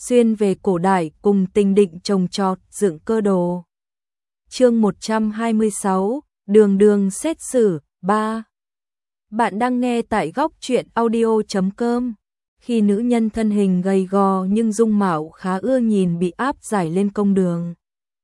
xuyên về cổ đại cùng tình định trồng trọt dựng cơ đồ. Chương 126, đường đường xét xử 3. Bạn đang nghe tại góc truyện audio.com. Khi nữ nhân thân hình gầy gò nhưng dung mạo khá ưa nhìn bị áp giải lên công đường,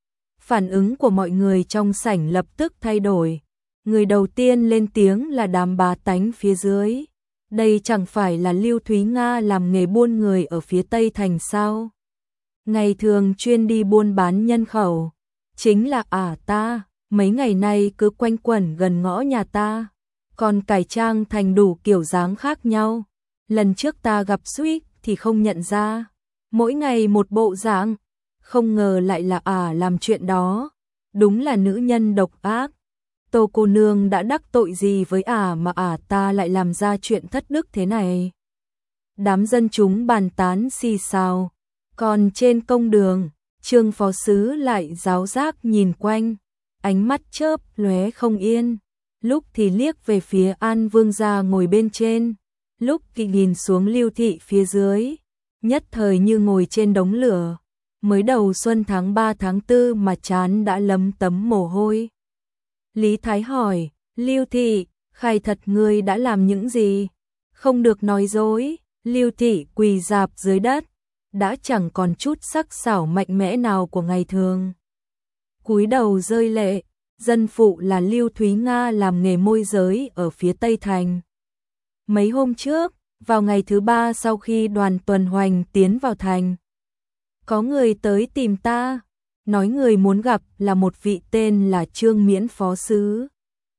phản ứng của mọi người trong sảnh lập tức thay đổi. Người đầu tiên lên tiếng là đám bá tánh phía dưới. Đây chẳng phải là Lưu Thúy Nga làm nghề buôn người ở phía Tây Thành sao? Ngày thường chuyên đi buôn bán nhân khẩu. Chính là ta, mấy ngày nay cứ quanh quẩn gần ngõ nhà ta, còn cải trang thành đủ kiểu dáng khác nhau. Lần trước ta gặp suýt thì không nhận ra, mỗi ngày một bộ dạng, không ngờ lại là làm chuyện đó, đúng là nữ nhân độc ác. Tô cô nương đã đắc tội gì với mà ta lại làm ra chuyện thất đức thế này? Đám dân chúng bàn tán xì xào, còn trên công đường, Trương phó sứ lại giáo giác nhìn quanh, ánh mắt chớp lóe không yên, lúc thì liếc về phía An Vương gia ngồi bên trên, lúc thì nhìn xuống Lưu thị phía dưới, nhất thời như ngồi trên đống lửa. Mới đầu xuân tháng 3 tháng 4 mà trán đã lấm tấm mồ hôi. Lý Thái hỏi, Lưu thị, khai thật ngươi đã làm những gì? Không được nói dối. Lưu thị quỳ rạp dưới đất, đã chẳng còn chút sắc sảo mạnh mẽ nào của ngày thường. Cúi đầu rơi lệ, dân phụ là Lưu Thúy Nga làm nghề môi giới ở phía Tây Thành. Mấy hôm trước, vào ngày thứ 3 sau khi đoàn tuần hoành tiến vào thành, có người tới tìm ta, nói người muốn gặp là một vị tên là Trương Miễn phó sứ.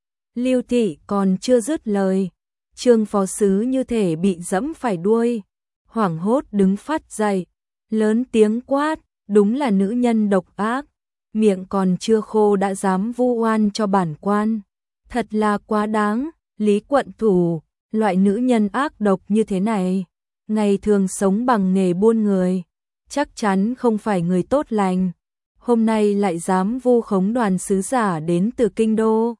Lưu thị còn chưa dứt lời, Trương phó sứ như thể bị dẫm phải đuôi, hoảng hốt đứng phát dậy, lớn tiếng quát, đúng là nữ nhân độc ác, miệng còn chưa khô đã dám vu oan cho bản quan, thật là quá đáng. Lý quận thủ, loại nữ nhân ác độc như thế này, ngày thường sống bằng nghề buôn người, chắc chắn không phải người tốt lành, hôm nay lại dám vu khống đoàn sứ giả đến từ kinh đô.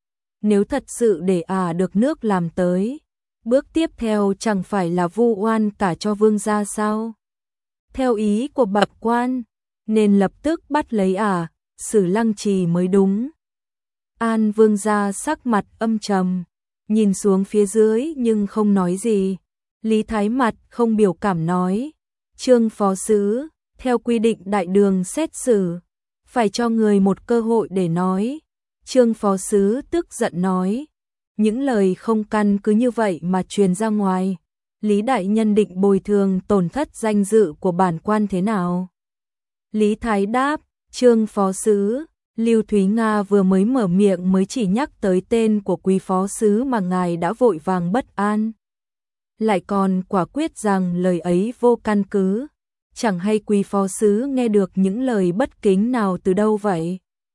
Nếu thật sự để được nước làm tới, bước tiếp theo chẳng phải là vu oan cả cho vương gia sao? Theo ý của bậc quan, nên lập tức bắt lấy xử lăng trì mới đúng. An vương gia sắc mặt âm trầm, nhìn xuống phía dưới nhưng không nói gì. Lý Thái mặt không biểu cảm nói, Trương phó sứ, theo quy định đại đường xét xử, phải cho người một cơ hội để nói. Trương phó sứ tức giận nói, những lời không căn cứ như vậy mà truyền ra ngoài, Lý đại nhân định bồi thường tổn thất danh dự của bản quan thế nào? Lý Thái đáp, Trương phó sứ, Lưu Thúy Nga vừa mới mở miệng mới chỉ nhắc tới tên của quý phó sứ mà ngài đã vội vàng bất an, lại còn quả quyết rằng lời ấy vô căn cứ. Chẳng hay quý phó sứ nghe được những lời bất kính nào từ đâu vậy?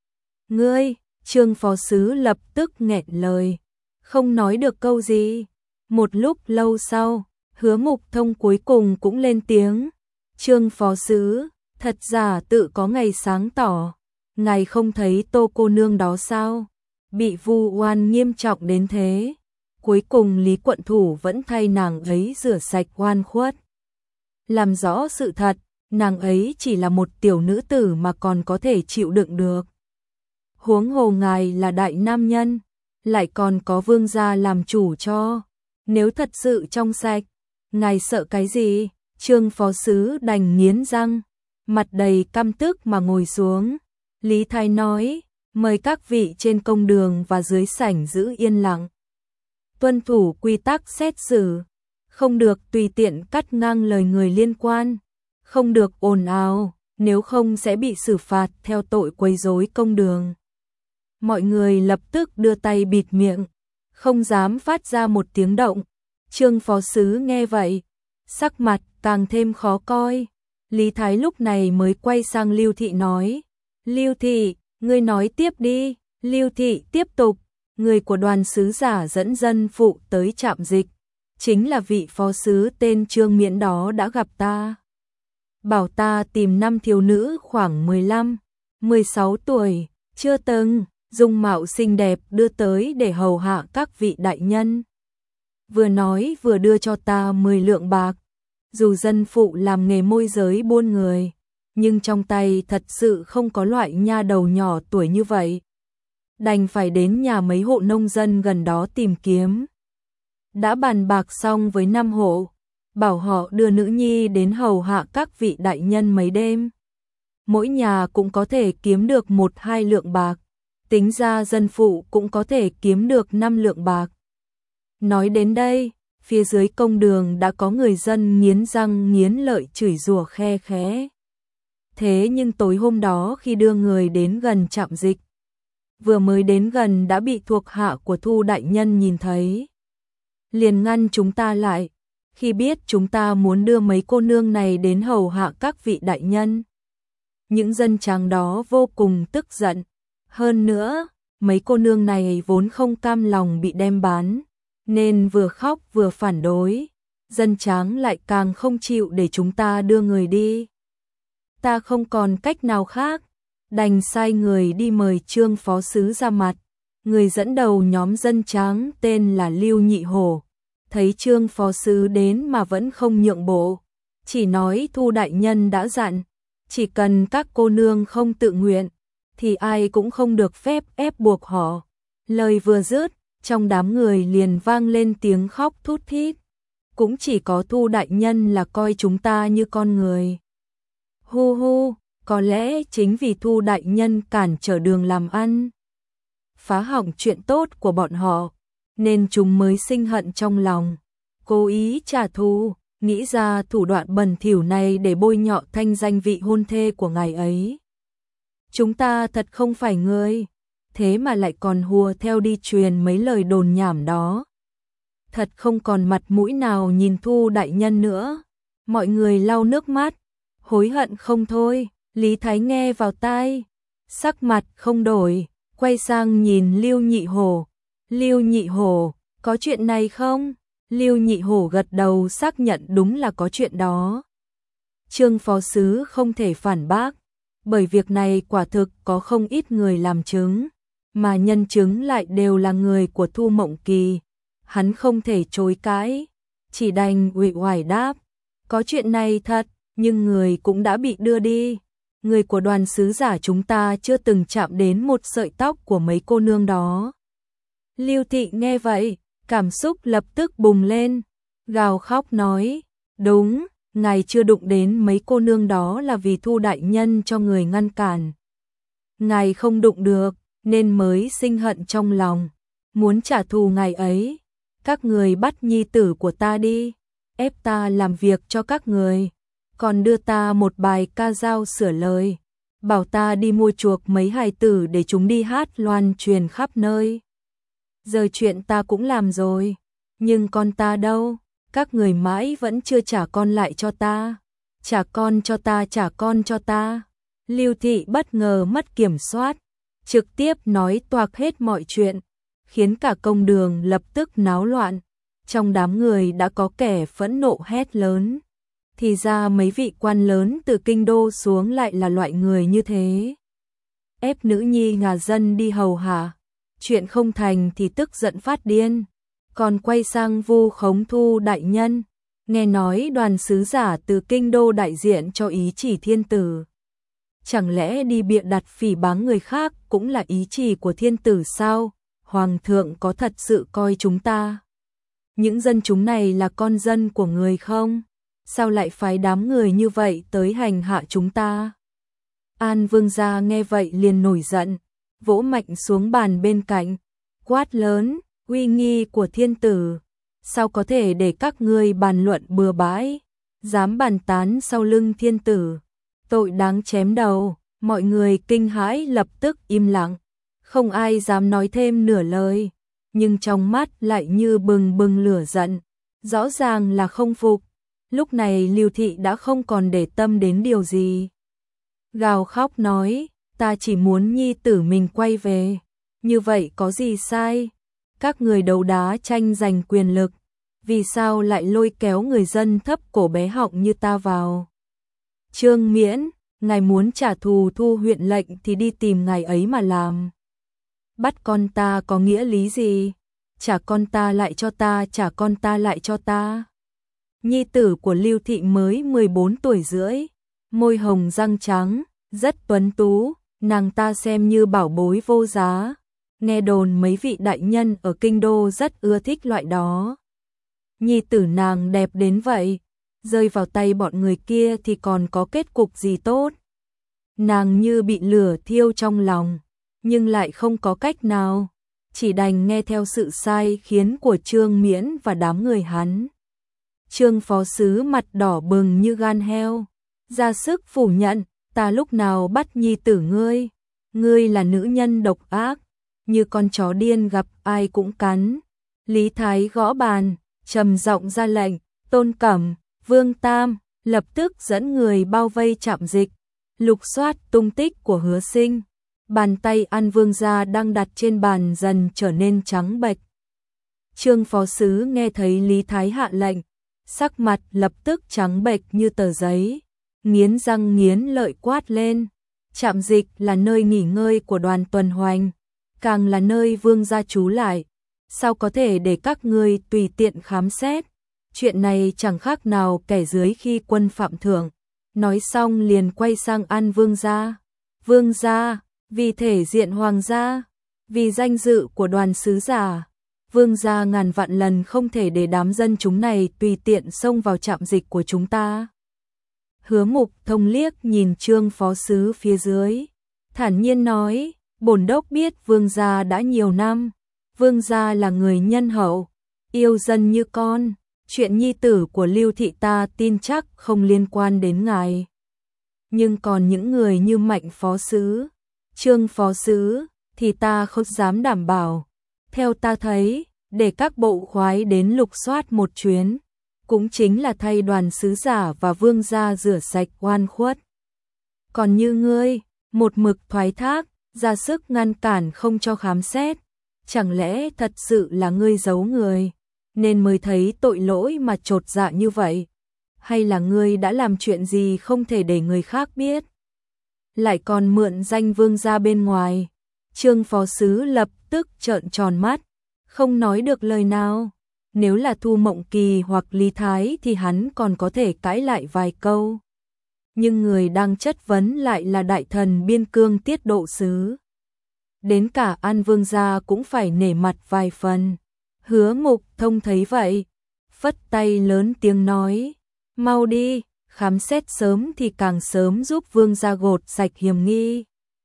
Ngươi, Trương phó sứ lập tức nghẹn lời, không nói được câu gì. Một lúc lâu sau, Hứa Mục Thông cuối cùng cũng lên tiếng, Trương phó sứ, thật giả tự có ngày sáng tỏ, ngài không thấy Tô cô nương đó sao? Bị vu oan nghiêm trọng đến thế, cuối cùng Lý quận thủ vẫn thay nàng ấy rửa sạch oan khuất. Làm rõ sự thật, nàng ấy chỉ là một tiểu nữ tử mà còn có thể chịu đựng được. Huống hồ ngài là đại nam nhân, lại còn có vương gia làm chủ cho. Nếu thật sự trong sạch, ngài sợ cái gì? Trương phó sứ đành nghiến răng, mặt đầy căm tức mà ngồi xuống. Lý Thái nói, mời các vị trên công đường và dưới sảnh giữ yên lặng, tuân thủ quy tắc xét xử, không được tùy tiện cắt ngang lời người liên quan, không được ồn ào, nếu không sẽ bị xử phạt theo tội quấy rối công đường. Mọi người lập tức đưa tay bịt miệng, không dám phát ra một tiếng động. Trương phó sứ nghe vậy, sắc mặt càng thêm khó coi. Lý Thái lúc này mới quay sang Lưu thị nói, Lưu thị, ngươi nói tiếp đi. Lưu thị tiếp tục, người của đoàn sứ giả dẫn dân phụ tới trạm dịch, chính là vị phó sứ tên Trương Miễn đó đã gặp ta, bảo ta tìm 5 thiếu nữ khoảng 15, 16 tuổi, chưa từng dung mạo xinh đẹp đưa tới để hầu hạ các vị đại nhân. Vừa nói vừa đưa cho ta 10 lượng bạc, Dù dân phụ làm nghề môi giới buôn người, nhưng trong tay thật sự không có loại nha đầu nhỏ tuổi như vậy. Đành phải đến nhà mấy hộ nông dân gần đó tìm kiếm. Đã bàn bạc xong với 5 hộ, bảo họ đưa nữ nhi đến hầu hạ các vị đại nhân mấy đêm. Mỗi nhà cũng có thể kiếm được 1-2 lượng bạc, tính ra dân phụ cũng có thể kiếm được 5 lượng bạc. Nói đến đây, phía dưới công đường đã có người dân nghiến răng nghiến lợi chửi rủa khe khẽ. Thế nhưng tối hôm đó khi đưa người đến gần trạm dịch, vừa mới đến gần đã bị thuộc hạ của Thu đại nhân nhìn thấy. Liền ngăn chúng ta lại, khi biết chúng ta muốn đưa mấy cô nương này đến hầu hạ các vị đại nhân. Những dân tráng đó vô cùng tức giận. Hơn nữa, mấy cô nương này vốn không cam lòng bị đem bán, nên vừa khóc vừa phản đối. Dân tráng lại càng không chịu để chúng ta đưa người đi. Ta không còn cách nào khác, đành sai người đi mời Trương phó sứ ra mặt. Người dẫn đầu nhóm dân tráng tên là Lưu Nhị Hổ. Thấy Trương phó sứ đến mà vẫn không nhượng bộ, chỉ nói Thu đại nhân đã dặn, chỉ cần các cô nương không tự nguyện, thì ai cũng không được phép ép buộc họ. Lời vừa dứt, trong đám người liền vang lên tiếng khóc thút thít. Cũng chỉ có Thu đại nhân là coi chúng ta như con người. Hu hu, có lẽ chính vì Thu đại nhân cản trở đường làm ăn, phá hỏng chuyện tốt của bọn họ, nên chúng mới sinh hận trong lòng, cố ý trả thù, nghĩ ra thủ đoạn bẩn thỉu này để bôi nhọ thanh danh vị hôn thê của ngài ấy. Chúng ta thật không phải người, thế mà lại còn hùa theo đi truyền mấy lời đồn nhảm đó. Thật không còn mặt mũi nào nhìn Thu đại nhân nữa. Mọi người lau nước mắt, hối hận không thôi. Lý Thái nghe vào tai, sắc mặt không đổi, quay sang nhìn Lưu Nhị Hổ. Lưu Nhị Hổ, có chuyện này không? Lưu Nhị Hổ gật đầu xác nhận đúng là có chuyện đó. Trương phó sứ không thể phản bác, bởi việc này quả thực có không ít người làm chứng, mà nhân chứng lại đều là người của Thu Mộng Kỳ. Hắn không thể chối cãi, chỉ đành uể oải đáp, có chuyện này thật, nhưng người cũng đã bị đưa đi. Người của đoàn sứ giả chúng ta chưa từng chạm đến một sợi tóc của mấy cô nương đó. Lưu Thị nghe vậy, cảm xúc lập tức bùng lên, gào khóc nói, đúng, ngài chưa đụng đến mấy cô nương đó là vì Thu đại nhân cho người ngăn cản. Ngài không đụng được, nên mới sinh hận trong lòng, muốn trả thù ngài ấy. Các người bắt nhi tử của ta đi, ép ta làm việc cho các người, còn đưa ta một bài ca dao sửa lời, bảo ta đi mua chuộc mấy hài tử để chúng đi hát loan truyền khắp nơi. Giờ chuyện ta cũng làm rồi, nhưng con ta đâu? Các người mãi vẫn chưa trả con lại cho ta. Trả con cho ta, trả con cho ta. Lưu Thị bất ngờ mất kiểm soát, trực tiếp nói toạc hết mọi chuyện, khiến cả công đường lập tức náo loạn. Trong đám người đã có kẻ phẫn nộ hét lớn. Thì ra mấy vị quan lớn từ kinh đô xuống lại là loại người như thế. Ép nữ nhi nhà dân đi hầu hạ, chuyện không thành thì tức giận phát điên, còn quay sang vu khống Thu đại nhân. Nghe nói đoàn sứ giả từ kinh đô đại diện cho ý chỉ thiên tử. Chẳng lẽ đi bịa đặt phỉ báng người khác cũng là ý chỉ của thiên tử sao? Hoàng thượng có thật sự coi chúng ta, những dân chúng này là con dân của người không? Sao lại phái đám người như vậy tới hành hạ chúng ta? An Vương gia nghe vậy liền nổi giận, vỗ mạnh xuống bàn bên cạnh, quát lớn, uy nghi của thiên tử, sao có thể để các ngươi bàn luận bừa bãi, dám bàn tán sau lưng thiên tử, tội đáng chém đầu. Mọi người kinh hãi lập tức im lặng, không ai dám nói thêm nửa lời, nhưng trong mắt lại như bừng bừng lửa giận, rõ ràng là không phục. Lúc này Lưu Thị đã không còn để tâm đến điều gì, gào khóc nói, ta chỉ muốn nhi tử mình quay về, như vậy có gì sai? Các người đấu đá tranh giành quyền lực, vì sao lại lôi kéo người dân thấp cổ bé họng như ta vào? Trương Miễn, ngài muốn trả thù Thu huyện lệnh thì đi tìm ngài ấy mà làm. Bắt con ta có nghĩa lý gì? Trả con ta lại cho ta, trả con ta lại cho ta. Nhi tử của Lưu Thị mới 14 tuổi rưỡi, môi hồng răng trắng, rất tuấn tú, nàng ta xem như bảo bối vô giá. Nghe đồn mấy vị đại nhân ở kinh đô rất ưa thích loại đó. Nhi tử nàng đẹp đến vậy, rơi vào tay bọn người kia thì còn có kết cục gì tốt. Nàng như bị lửa thiêu trong lòng, nhưng lại không có cách nào, chỉ đành nghe theo sự sai khiến của Trương Miễn và đám người hắn. Trương phó sứ mặt đỏ bừng như gan heo, ra sức phủ nhận, ta lúc nào bắt nhi tử ngươi, ngươi là nữ nhân độc ác, như con chó điên gặp ai cũng cắn. Lý Thái gõ bàn, trầm giọng ra lệnh, Tôn Cẩm, Vương Tam, lập tức dẫn người bao vây trạm dịch, lục soát tung tích của Hứa Sinh. Bàn tay An Vương gia đang đặt trên bàn dần trở nên trắng bệch. Trương phó sứ nghe thấy Lý Thái hạ lệnh, sắc mặt lập tức trắng bệch như tờ giấy, nghiến răng nghiến lợi quát lên. Trạm dịch là nơi nghỉ ngơi của đoàn tuần hoành, càng là nơi vương gia trú lại, sao có thể để các ngươi tùy tiện khám xét? Chuyện này chẳng khác nào kẻ dưới khi quân phạm thượng. Nói xong liền quay sang An Vương gia. Vương gia, vì thể diện hoàng gia, vì danh dự của đoàn sứ giả, vương gia ngàn vạn lần không thể để đám dân chúng này tùy tiện xông vào trạm dịch của chúng ta. Hứa Mục Thông liếc nhìn Trương phó sứ phía dưới, thản nhiên nói, bổn đốc biết vương gia đã nhiều năm, vương gia là người nhân hậu, yêu dân như con, chuyện nhi tử của Lưu Thị ta tin chắc không liên quan đến ngài. Nhưng còn những người như Mạnh phó sứ, Trương phó sứ, thì ta không dám đảm bảo. Theo ta thấy, để các bộ khoái đến lục soát một chuyến, cũng chính là thay đoàn sứ giả và vương gia rửa sạch oan khuất. Còn như ngươi, một mực thoái thác, ra sức ngăn cản không cho khám xét, chẳng lẽ thật sự là ngươi giấu người, nên mới thấy tội lỗi mà chột dạ như vậy? Hay là ngươi đã làm chuyện gì không thể để người khác biết? Lại còn mượn danh vương gia bên ngoài. Trương phó sứ lập tức trợn tròn mắt, không nói được lời nào. Nếu là Thu Mộng Kỳ hoặc Lý Thái thì hắn còn có thể cãi lại vài câu. Nhưng người đang chất vấn lại là đại thần biên cương Tiết Độ Sứ. Đến cả An Vương gia cũng phải nể mặt vài phần. Hứa Mục Thông thấy vậy, phất tay lớn tiếng nói, mau đi, khám xét sớm thì càng sớm giúp vương gia gột sạch hiểm nghi.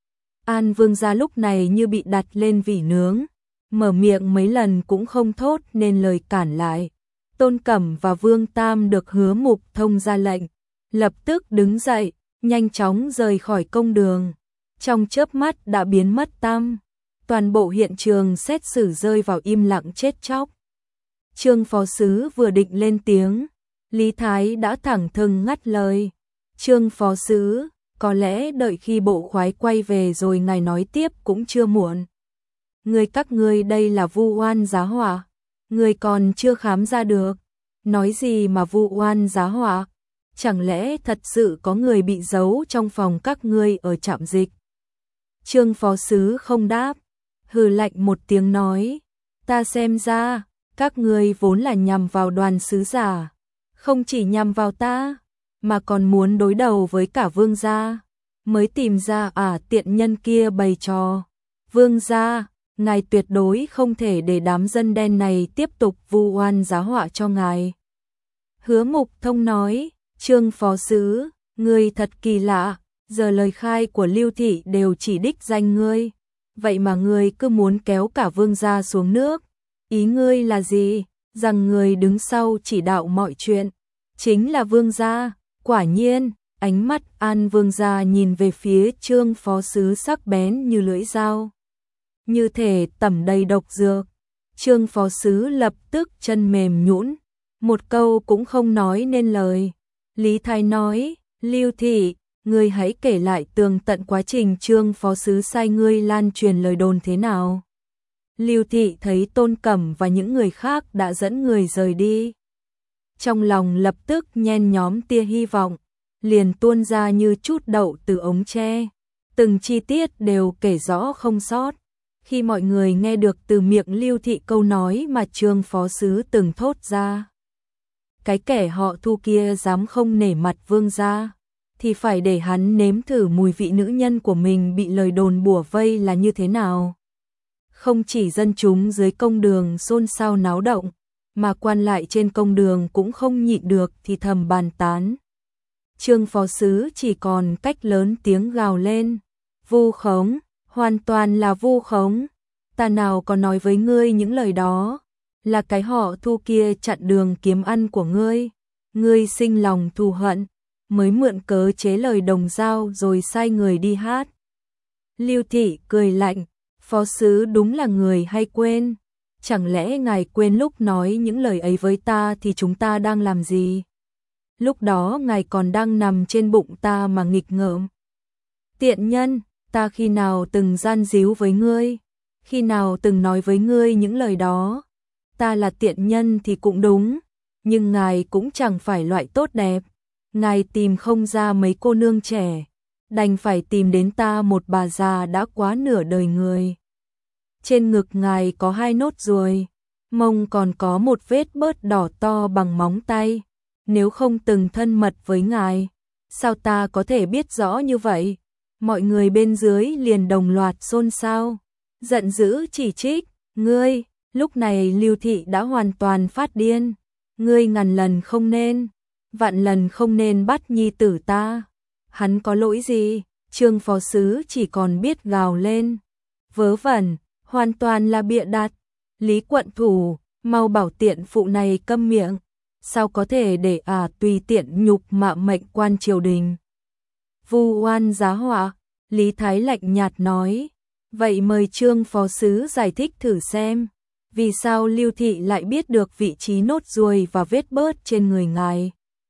An Vương gia lúc này như bị đặt lên vỉ nướng, mở miệng mấy lần cũng không thốt nên lời cản lại. Tôn Cẩm và Vương Tam được Hứa Mục Thông ra lệnh, lập tức đứng dậy, nhanh chóng rời khỏi công đường. Trong chớp mắt đã biến mất tăm, toàn bộ hiện trường xét xử rơi vào im lặng chết chóc. Trương phó sứ vừa định lên tiếng, Lý Thái đã thẳng thừng ngắt lời. Trương phó sứ, có lẽ đợi khi bộ khoái quay về rồi ngài nói tiếp cũng chưa muộn. Các ngươi đây là vu oan giá họa, người còn chưa khám ra được. Nói gì mà vu oan giá họa? Chẳng lẽ thật sự có người bị giấu trong phòng các ngươi ở trạm dịch? Trương phó sứ không đáp, hừ lạnh một tiếng nói, ta xem ra, các ngươi vốn là nhằm vào đoàn sứ giả, không chỉ nhằm vào ta, mà còn muốn đối đầu với cả vương gia, mới tìm ra tiện nhân kia bày trò. Vương gia, ngài tuyệt đối không thể để đám dân đen này tiếp tục vu oan giá họa cho ngài. Hứa Mục Thông nói, Trương phó sứ, ngươi thật kỳ lạ, giờ lời khai của Lưu Thị đều chỉ đích danh ngươi, vậy mà ngươi cứ muốn kéo cả vương gia xuống nước. Ý ngươi là gì? Rằng người đứng sau chỉ đạo mọi chuyện chính là vương gia. Quả nhiên, ánh mắt An Vương gia nhìn về phía Trương phó sứ sắc bén như lưỡi dao, như thể tẩm đầy độc dược. Trương phó sứ lập tức chân mềm nhũn, một câu cũng không nói nên lời. Lý Thái nói, Lưu Thị, ngươi hãy kể lại tường tận quá trình Trương phó sứ sai ngươi lan truyền lời đồn thế nào. Lưu Thị thấy Tôn Cẩm và những người khác đã dẫn người rời đi, trong lòng lập tức nhen nhóm tia hy vọng, liền tuôn ra như chút đậu từ ống tre, từng chi tiết đều kể rõ không sót. Khi mọi người nghe được từ miệng Lưu Thị câu nói mà Trương phó sứ từng thốt ra, cái kẻ họ Thu kia dám không nể mặt vương gia, thì phải để hắn nếm thử mùi vị nữ nhân của mình bị lời đồn bủa vây là như thế nào. Không chỉ dân chúng dưới công đường xôn xao náo động, mà quan lại trên công đường cũng không nhịn được thì thầm bàn tán. Trương phó sứ chỉ còn cách lớn tiếng gào lên, vu khống, hoàn toàn là vu khống, ta nào có nói với ngươi những lời đó, là cái họ Thu kia chặn đường kiếm ăn của ngươi, ngươi sinh lòng thù hận, mới mượn cớ chế lời đồng dao rồi sai người đi hát. Lưu Thị cười lạnh, phó sứ đúng là người hay quên, chẳng lẽ ngài quên lúc nói những lời ấy với ta thì chúng ta đang làm gì? Lúc đó ngài còn đang nằm trên bụng ta mà nghịch ngợm. Tiện nhân, ta khi nào từng gian díu với ngươi, khi nào từng nói với ngươi những lời đó. Ta là tiện nhân thì cũng đúng, nhưng ngài cũng chẳng phải loại tốt đẹp. Ngài tìm không ra mấy cô nương trẻ, đành phải tìm đến ta một bà già đã quá nửa đời người. Trên ngực ngài có 2 nốt ruồi, mông còn có một vết bớt đỏ to bằng móng tay. Nếu không từng thân mật với ngài, sao ta có thể biết rõ như vậy? Mọi người bên dưới liền đồng loạt xôn xao, giận dữ chỉ trích, ngươi. Lúc này Lưu Thị đã hoàn toàn phát điên, ngươi ngàn lần không nên, vạn lần không nên bắt nhi tử ta. Hắn có lỗi gì? Trương phó sứ chỉ còn biết gào lên, vớ vẩn, hoàn toàn là bịa đặt. Lý quận thủ, mau bảo tiện phụ này câm miệng, sao có thể để tùy tiện nhục mạ mệnh quan triều đình. Vu oan giá họa, Lý Thái lạnh nhạt nói, vậy mời Trương phó sứ giải thích thử xem. Vì sao Lưu Thị lại biết được vị trí nốt ruồi và vết bớt trên người ngài?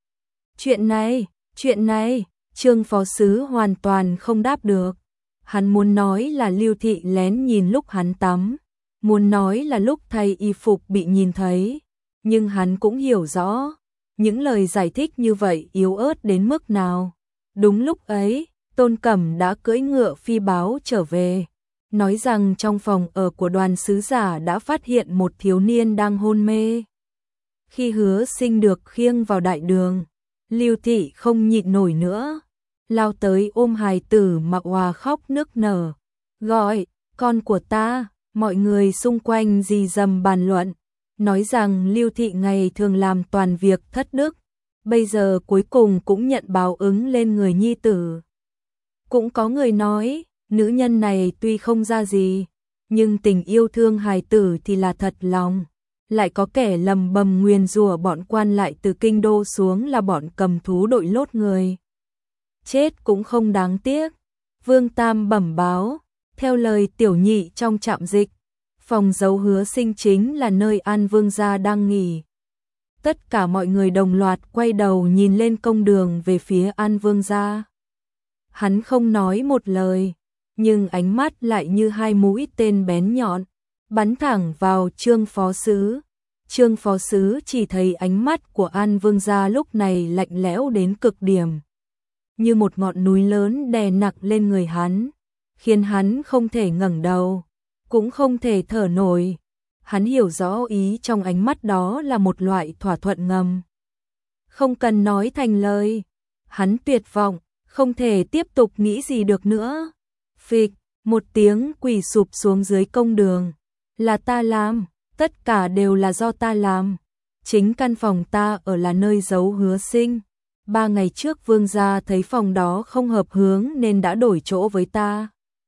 Chuyện này, Trương phó sứ hoàn toàn không đáp được. Hắn muốn nói là Lưu Thị lén nhìn lúc hắn tắm, muốn nói là lúc thay y phục bị nhìn thấy, nhưng hắn cũng hiểu rõ, những lời giải thích như vậy yếu ớt đến mức nào. Đúng lúc ấy, Tôn Cẩm đã cưỡi ngựa phi báo trở về, nói rằng trong phòng ở của Đoàn sứ giả đã phát hiện một thiếu niên đang hôn mê. Khi Hứa Sinh được khiêng vào đại đường, Lưu Thị không nhịn nổi nữa, lao tới ôm hài tử mà òa khóc nức nở, gọi, con của ta. Mọi người xung quanh rì rầm bàn luận, nói rằng Lưu Thị ngày thường làm toàn việc thất đức, bây giờ cuối cùng cũng nhận báo ứng lên người nhi tử. Cũng có người nói, nữ nhân này tuy không ra gì, nhưng tình yêu thương hài tử thì là thật lòng. Lại có kẻ lầm bầm nguyền rủa bọn quan lại từ kinh đô xuống là bọn cầm thú đội lốt người. Chết cũng không đáng tiếc. Vương Tam bẩm báo, theo lời tiểu nhị trong trạm dịch, phòng giấu Hứa Sinh chính là nơi An Vương gia đang nghỉ. Tất cả mọi người đồng loạt quay đầu nhìn lên công đường về phía An Vương gia. Hắn không nói một lời, nhưng ánh mắt lại như 2 mũi tên bén nhọn, bắn thẳng vào Trương phó sứ. Trương phó sứ chỉ thấy ánh mắt của An Vương gia lúc này lạnh lẽo đến cực điểm, như một ngọn núi lớn đè nặng lên người hắn, khiến hắn không thể ngẩng đầu, cũng không thể thở nổi. Hắn hiểu rõ ý trong ánh mắt đó là một loại thỏa thuận ngầm. Không cần nói thành lời, hắn tuyệt vọng, không thể tiếp tục nghĩ gì được nữa. Phịch, một tiếng quỳ sụp xuống dưới công đường. Là ta làm, tất cả đều là do ta làm. Chính căn phòng ta ở là nơi giấu Hứa Sinh. 3 ngày trước vương gia thấy phòng đó không hợp hướng nên đã đổi chỗ với ta.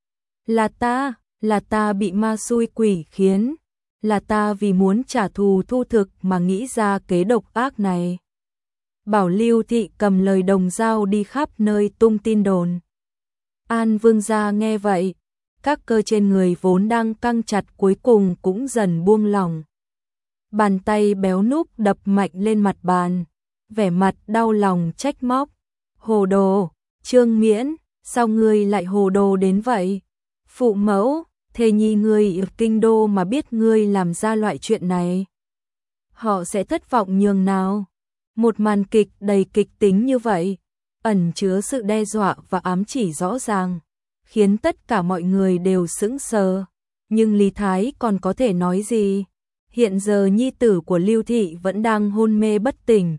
Là ta bị ma xui quỷ khiến. Là ta vì muốn trả thù thu thực mà nghĩ ra kế độc ác này. Bảo Lưu Thị cầm lời đồng dao đi khắp nơi tung tin đồn. An Vương gia nghe vậy, các cơ trên người vốn đang căng chặt cuối cùng cũng dần buông lỏng. Bàn tay béo núc đập mạnh lên mặt bàn, vẻ mặt đau lòng trách móc. Hồ đồ, Trương Miễn, sao ngươi lại hồ đồ đến vậy? Phụ mẫu, thề nhi ngươi ở kinh đô mà biết ngươi làm ra loại chuyện này, họ sẽ thất vọng nhường nào? Một màn kịch đầy kịch tính như vậy, ẩn chứa sự đe dọa và ám chỉ rõ ràng, khiến tất cả mọi người đều sững sờ. Nhưng Lý Thái còn có thể nói gì? Hiện giờ nhi tử của Lưu Thị vẫn đang hôn mê bất tỉnh.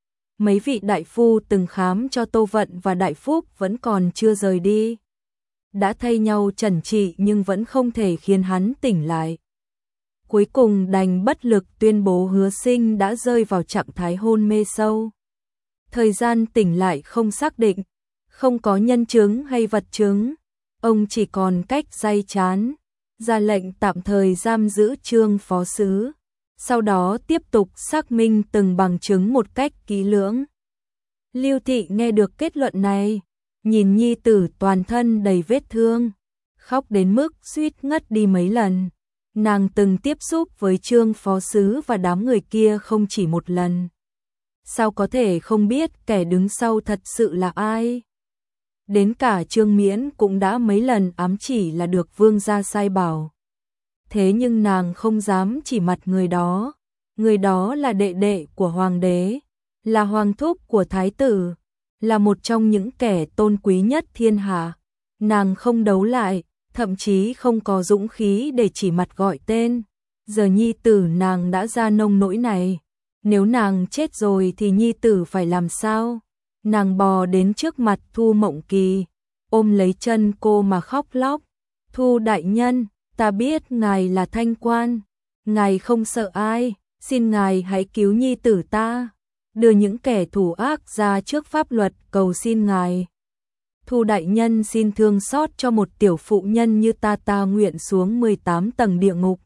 Mấy vị đại phu từng khám cho Tô Vận và Đại Phúc vẫn còn chưa rời đi. Đã thay nhau chẩn trị nhưng vẫn không thể khiến hắn tỉnh lại. Cuối cùng đành bất lực tuyên bố Hứa Sinh đã rơi vào trạng thái hôn mê sâu. Thời gian tỉnh lại không xác định, không có nhân chứng hay vật chứng, ông chỉ còn cách day chán, ra lệnh tạm thời giam giữ Trương phó sứ, sau đó tiếp tục xác minh từng bằng chứng một cách kỹ lưỡng. Lưu Thị nghe được kết luận này, nhìn nhi tử toàn thân đầy vết thương, khóc đến mức suýt ngất đi mấy lần. Nàng từng tiếp xúc với Trương phó sứ và đám người kia không chỉ một lần. Sao có thể không biết kẻ đứng sau thật sự là ai? Đến cả Trương Miễn cũng đã mấy lần ám chỉ là được vương gia sai bảo. Thế nhưng nàng không dám chỉ mặt người đó. Người đó là đệ đệ của hoàng đế, là hoàng thúc của thái tử, là một trong những kẻ tôn quý nhất thiên hạ. Nàng không đấu lại, thậm chí không có dũng khí để chỉ mặt gọi tên. Giờ nhi tử nàng đã ra nông nỗi này, nếu nàng chết rồi thì nhi tử phải làm sao? Nàng bò đến trước mặt Thu Mộng Kỳ, ôm lấy chân cô mà khóc lóc. Thu đại nhân, ta biết ngài là thanh quan, ngài không sợ ai, xin ngài hãy cứu nhi tử ta, đưa những kẻ thủ ác ra trước pháp luật, cầu xin ngài. Thu đại nhân xin thương xót cho một tiểu phụ nhân như ta nguyện xuống 18 tầng địa ngục.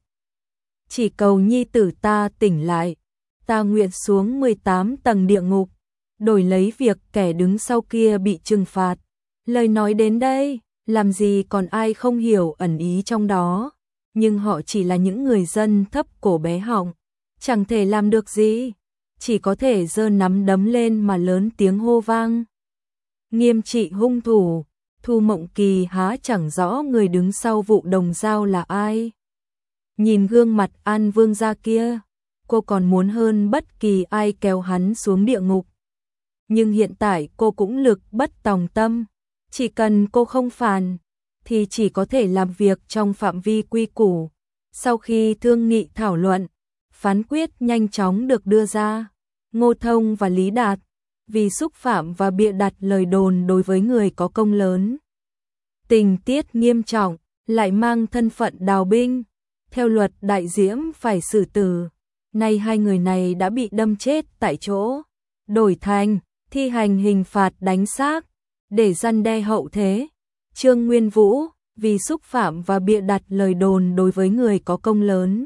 Chỉ cầu nhi tử ta tỉnh lại, ta nguyện xuống 18 tầng địa ngục, đổi lấy việc kẻ đứng sau kia bị trừng phạt. Lời nói đến đây, làm gì còn ai không hiểu ẩn ý trong đó, nhưng họ chỉ là những người dân thấp cổ bé họng, chẳng thể làm được gì, chỉ có thể giơ nắm đấm lên mà lớn tiếng hô vang. Nghiêm trị hung thủ. Thu Mộng Kỳ há chẳng rõ người đứng sau vụ đồng dao là ai. Nhìn gương mặt An Vương gia kia, cô còn muốn hơn bất kỳ ai kéo hắn xuống địa ngục. Nhưng hiện tại cô cũng lực bất tòng tâm, chỉ cần cô không phản, thì chỉ có thể làm việc trong phạm vi quy củ. Sau khi thương nghị thảo luận, phán quyết nhanh chóng được đưa ra. Ngô Thông và Lý Đạt, vì xúc phạm và bịa đặt lời đồn đối với người có công lớn, tình tiết nghiêm trọng, lại mang thân phận đào binh, theo luật đại diễm phải xử tử. Nay hai người này đã bị đâm chết tại chỗ, đổi thành thi hành hình phạt đánh xác để răn đe hậu thế. Trương Nguyên Vũ, vì xúc phạm và bịa đặt lời đồn đối với người có công lớn,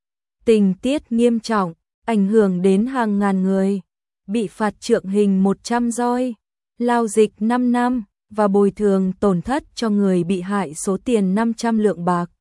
tình tiết nghiêm trọng, ảnh hưởng đến hàng ngàn người, bị phạt trượng hình 100 roi, lao dịch 5 năm và bồi thường tổn thất cho người bị hại số tiền 500 lượng bạc.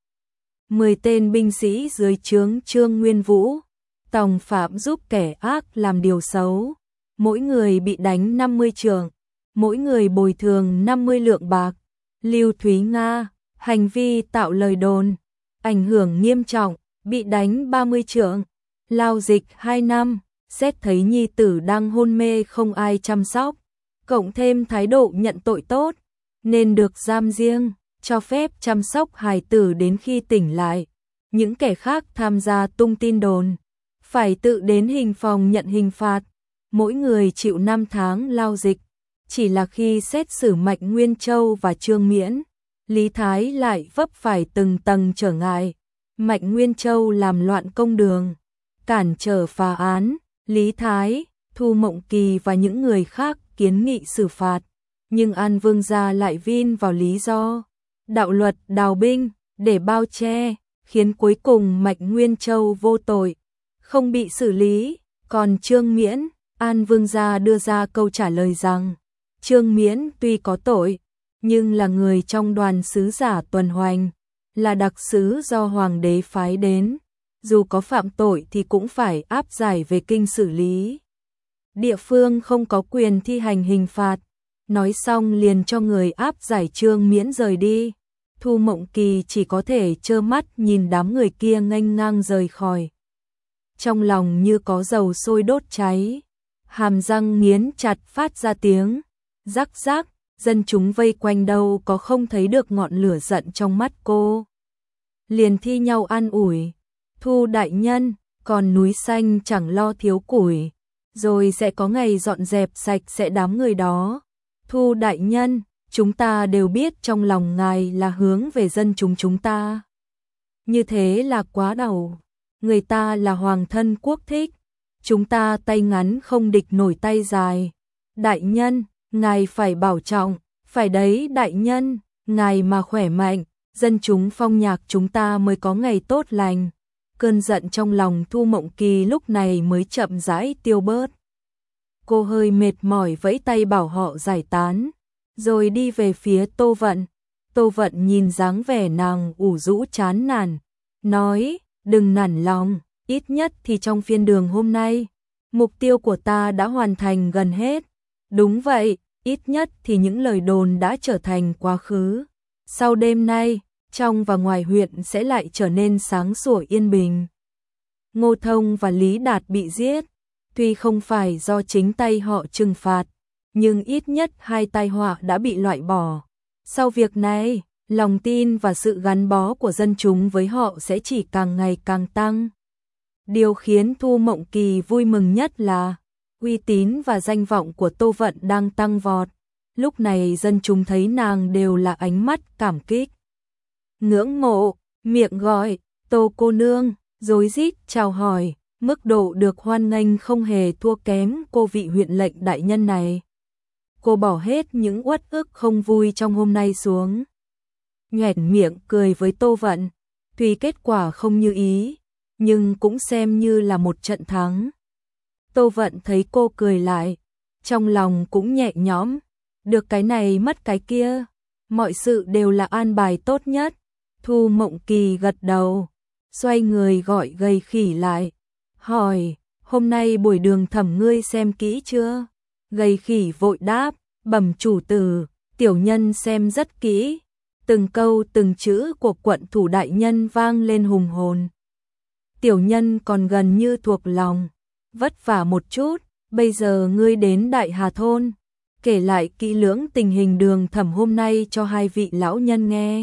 10 tên binh sĩ dưới trướng Trương Nguyên Vũ, tòng phạm giúp kẻ ác làm điều xấu, mỗi người bị đánh 50 trượng, mỗi người bồi thường 50 lượng bạc. Lưu Thúy Nga, hành vi tạo lời đồn, ảnh hưởng nghiêm trọng, bị đánh 30 trượng, lao dịch 2 năm, xét thấy nhi tử đang hôn mê không ai chăm sóc, cộng thêm thái độ nhận tội tốt, nên được giam riêng, cho phép chăm sóc hài tử đến khi tỉnh lại. Những kẻ khác tham gia tung tin đồn, phải tự đến hình phòng nhận hình phạt, mỗi người chịu 5 tháng lao dịch. Chỉ là khi xét xử Mạnh Nguyên Châu và Trương Miễn, Lý Thái lại vấp phải từng tầng trở ngại. Mạnh Nguyên Châu làm loạn công đường, cản trở phá án, Lý Thái, Thu Mộng Kỳ và những người khác kiến nghị xử phạt, nhưng An Vương gia lại vin vào lý do đạo luật đào binh để bao che, khiến cuối cùng Mạnh Nguyên Châu vô tội, không bị xử lý. Còn Trương Miễn, An Vương gia đưa ra câu trả lời rằng Trương Miễn tuy có tội, nhưng là người trong đoàn sứ giả tuần hoành, là đặc sứ do hoàng đế phái đến, dù có phạm tội thì cũng phải áp giải về kinh xử lý. Địa phương không có quyền thi hành hình phạt. Nói xong liền cho người áp giải Trương Miễn rời đi. Thu Mộng Kỳ chỉ có thể trơ mắt nhìn đám người kia nghênh ngang rời khỏi. Trong lòng như có dầu sôi đốt cháy, hàm răng nghiến chặt phát ra tiếng rắc rắc, dân chúng vây quanh đâu có không thấy được ngọn lửa giận trong mắt cô. Liền thi nhau an ủi, Thu đại nhân, còn núi xanh chẳng lo thiếu củi, rồi sẽ có ngày dọn dẹp sạch sẽ đám người đó. Thu đại nhân, chúng ta đều biết trong lòng ngài là hướng về dân chúng ta. Như thế là quá đầu, người ta là hoàng thân quốc thích, chúng ta tay ngắn không địch nổi tay dài. Đại nhân, ngài phải bảo trọng, phải đấy đại nhân, ngài mà khỏe mạnh, dân chúng Phong Nhạc chúng ta mới có ngày tốt lành. Cơn giận trong lòng Thu Mộng Kỳ lúc này mới chậm rãi tiêu bớt. Cô hơi mệt mỏi vẫy tay bảo họ giải tán, rồi đi về phía Tô Vận. Tô Vận nhìn dáng vẻ nàng ủ rũ chán nản, nói, đừng nản lòng, ít nhất thì trong phiên đường hôm nay, mục tiêu của ta đã hoàn thành gần hết. Đúng vậy, ít nhất thì những lời đồn đã trở thành quá khứ. Sau đêm nay, trong và ngoài huyện sẽ lại trở nên sáng sủa yên bình. Ngô Thông và Lý Đạt bị giết, tuy không phải do chính tay họ trừng phạt, nhưng ít nhất hai tai họa đã bị loại bỏ. Sau việc này, lòng tin và sự gắn bó của dân chúng với họ sẽ chỉ càng ngày càng tăng. Điều khiến Thu Mộng Kỳ vui mừng nhất là uy tín và danh vọng của Tô Vận đang tăng vọt. Lúc này dân chúng thấy nàng đều là ánh mắt cảm kích, ngưỡng mộ, miệng gọi Tô cô nương, rối rít chào hỏi, mức độ được hoan nghênh không hề thua kém cô vị huyện lệnh đại nhân này. Cô bỏ hết những uất ức không vui trong hôm nay xuống, nhoẻn miệng cười với Tô Vận, tuy kết quả không như ý, nhưng cũng xem như là một trận thắng. Tô Vận thấy cô cười lại, trong lòng cũng nhẹ nhõm, được cái này mất cái kia, mọi sự đều là an bài tốt nhất. Thu Mộng Kỳ gật đầu, xoay người gọi Gầy Khỉ lại, hỏi, hôm nay buổi đường thẩm ngươi xem kỹ chưa? Gầy Khỉ vội đáp, bẩm chủ tử, tiểu nhân xem rất kỹ, từng câu từng chữ của quận thủ đại nhân vang lên hùng hồn. Tiểu nhân còn gần như thuộc lòng, vất vả một chút, bây giờ ngươi đến Đại Hà Thôn, kể lại kỹ lưỡng tình hình đường thẩm hôm nay cho hai vị lão nhân nghe,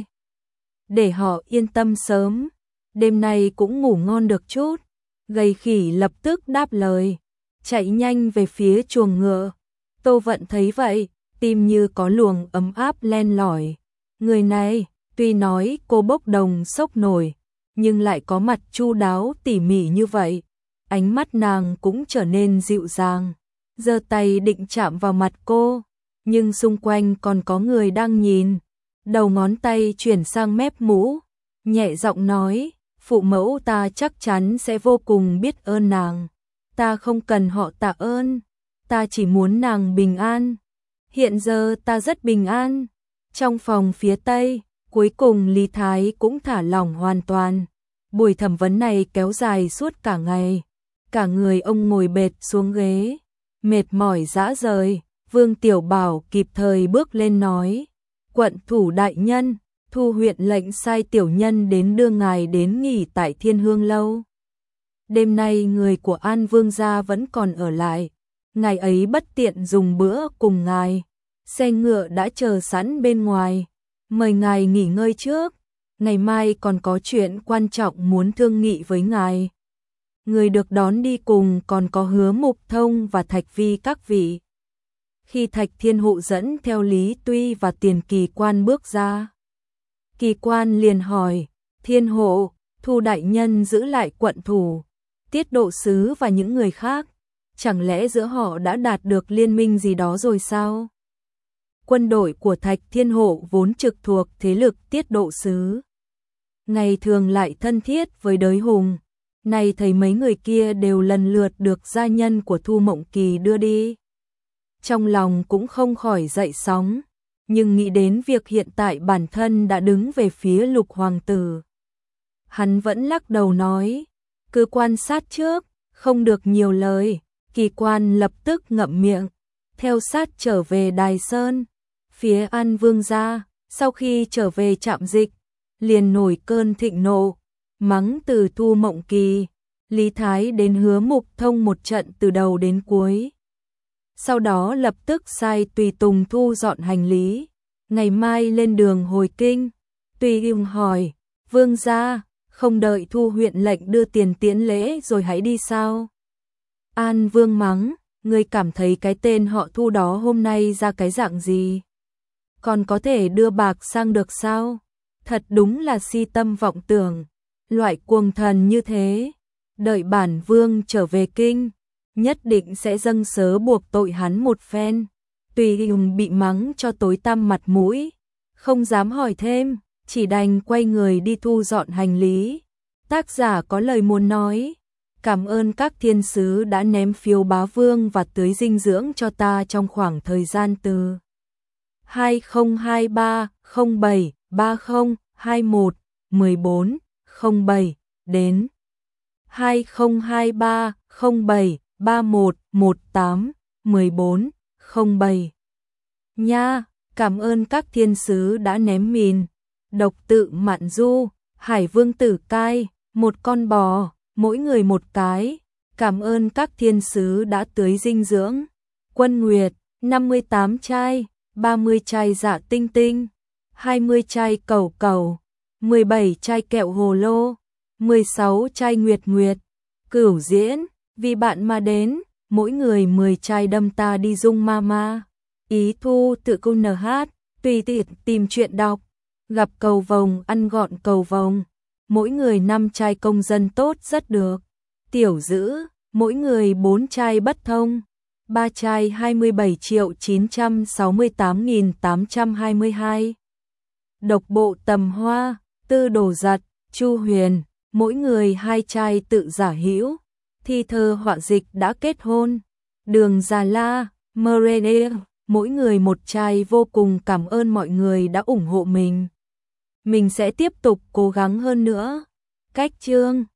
để họ yên tâm sớm, đêm nay cũng ngủ ngon được chút. Gầy Khỉ lập tức đáp lời, chạy nhanh về phía chuồng ngựa. Tô Vận thấy vậy, tim như có luồng ấm áp len lỏi. Người này, tuy nói cô bốc đồng sốc nổi, nhưng lại có mặt chu đáo tỉ mỉ như vậy. Ánh mắt nàng cũng trở nên dịu dàng, giơ tay định chạm vào mặt cô, nhưng xung quanh còn có người đang nhìn. Đầu ngón tay chuyển sang mép mũ, nhẹ giọng nói, phụ mẫu ta chắc chắn sẽ vô cùng biết ơn nàng. Ta không cần họ tạ ơn, ta chỉ muốn nàng bình an. Hiện giờ ta rất bình an. Trong phòng phía tây, cuối cùng Lý Thái cũng thả lỏng hoàn toàn. Buổi thẩm vấn này kéo dài suốt cả ngày. Cả người ông ngồi bệt xuống ghế, mệt mỏi rã rời. Vương Tiểu Bảo kịp thời bước lên nói, quận thủ đại nhân, Thu huyện lệnh sai tiểu nhân đến đưa ngài đến nghỉ tại Thiên Hương Lâu. Đêm nay người của An Vương gia vẫn còn ở lại, ngài ấy bất tiện dùng bữa cùng ngài, xe ngựa đã chờ sẵn bên ngoài, mời ngài nghỉ ngơi trước, ngày mai còn có chuyện quan trọng muốn thương nghị với ngài. Người được đón đi cùng còn có Hứa Mục Thông và Thạch Vi các vị. Khi Thạch Thiên Hộ dẫn theo Lý Tuy và Tiền Kỳ Quan bước ra, Kỳ Quan liền hỏi, Thiên Hộ, Thu đại nhân giữ lại quận thủ, Tiết Độ sứ và những người khác, chẳng lẽ giữa họ đã đạt được liên minh gì đó rồi sao? Quân đội của Thạch Thiên Hộ vốn trực thuộc thế lực Tiết Độ sứ, ngày thường lại thân thiết với Đới Hùng, nay thấy mấy người kia đều lần lượt được gia nhân của Thu Mộng Kỳ đưa đi, trong lòng cũng không khỏi dậy sóng, nhưng nghĩ đến việc hiện tại bản thân đã đứng về phía Lục hoàng tử, hắn vẫn lắc đầu nói, cứ quan sát trước, không được nhiều lời. Kỳ Quan lập tức ngậm miệng, theo sát trở về Đài Sơn. Phía An Vương gia, sau khi trở về trạm dịch, liền nổi cơn thịnh nộ, mắng từ Thu Mộng Kỳ, Lý Thái đến Hứa Mục Thông một trận từ đầu đến cuối. Sau đó lập tức sai tùy tùng thu dọn hành lý, ngày mai lên đường hồi kinh. Tùy Ung hỏi, Vương gia, không đợi Thu huyện lệnh đưa tiền tiễn lễ rồi hãy đi sao? An Vương mắng, ngươi cảm thấy cái tên họ Thu đó hôm nay ra cái dạng gì? Còn có thể đưa bạc sang được sao? Thật đúng là si tâm vọng tưởng, loại cuồng thần như thế. Đợi bản vương trở về kinh, nhất định sẽ dâng sớ buộc tội hắn một phen. Tùy Hùng bị mắng cho tối tăm mặt mũi, không dám hỏi thêm, chỉ đành quay người đi thu dọn hành lý. Tác giả có lời muốn nói, cảm ơn các thiên sứ đã ném phiếu bá vương và tưới dinh dưỡng cho ta trong khoảng thời gian từ 2023-07-30-21-14-07 đến 2023-07-31-18-14-07. Nha, cảm ơn các thiên sứ đã ném mìn. Độc tự Mạn Du, Hải Vương Tử Cai, một con bò, mỗi người một cái. Cảm ơn các thiên sứ đã tưới dinh dưỡng. Quân Nguyệt, 58 chai, 30 chai dạ tinh tinh, 20 chai cầu cầu, 17 chai kẹo hồ lô, 16 chai nguyệt nguyệt. Cửu Diễn, vì bạn mà đến, mỗi người 10 chai đâm ta đi dung mama. Ý Thu tự cung NH, tùy tiện tìm chuyện đọc. Gặp cầu vồng ăn gọn cầu vồng, mỗi người 5 chai công dân tốt rất được. Tiểu Dữ, mỗi người 4 chai bất thông, 3 chai 27.968.822. Độc bộ Tầm Hoa, Tư Đồ Giật, Chu Huyền, mỗi người 2 chai tự giả hữu. Thi thơ họa dịch đã kết hôn. Đường Già La, Merene, mỗi người 1 chai. Vô cùng cảm ơn mọi người đã ủng hộ mình. Mình sẽ tiếp tục cố gắng hơn nữa. Cách chương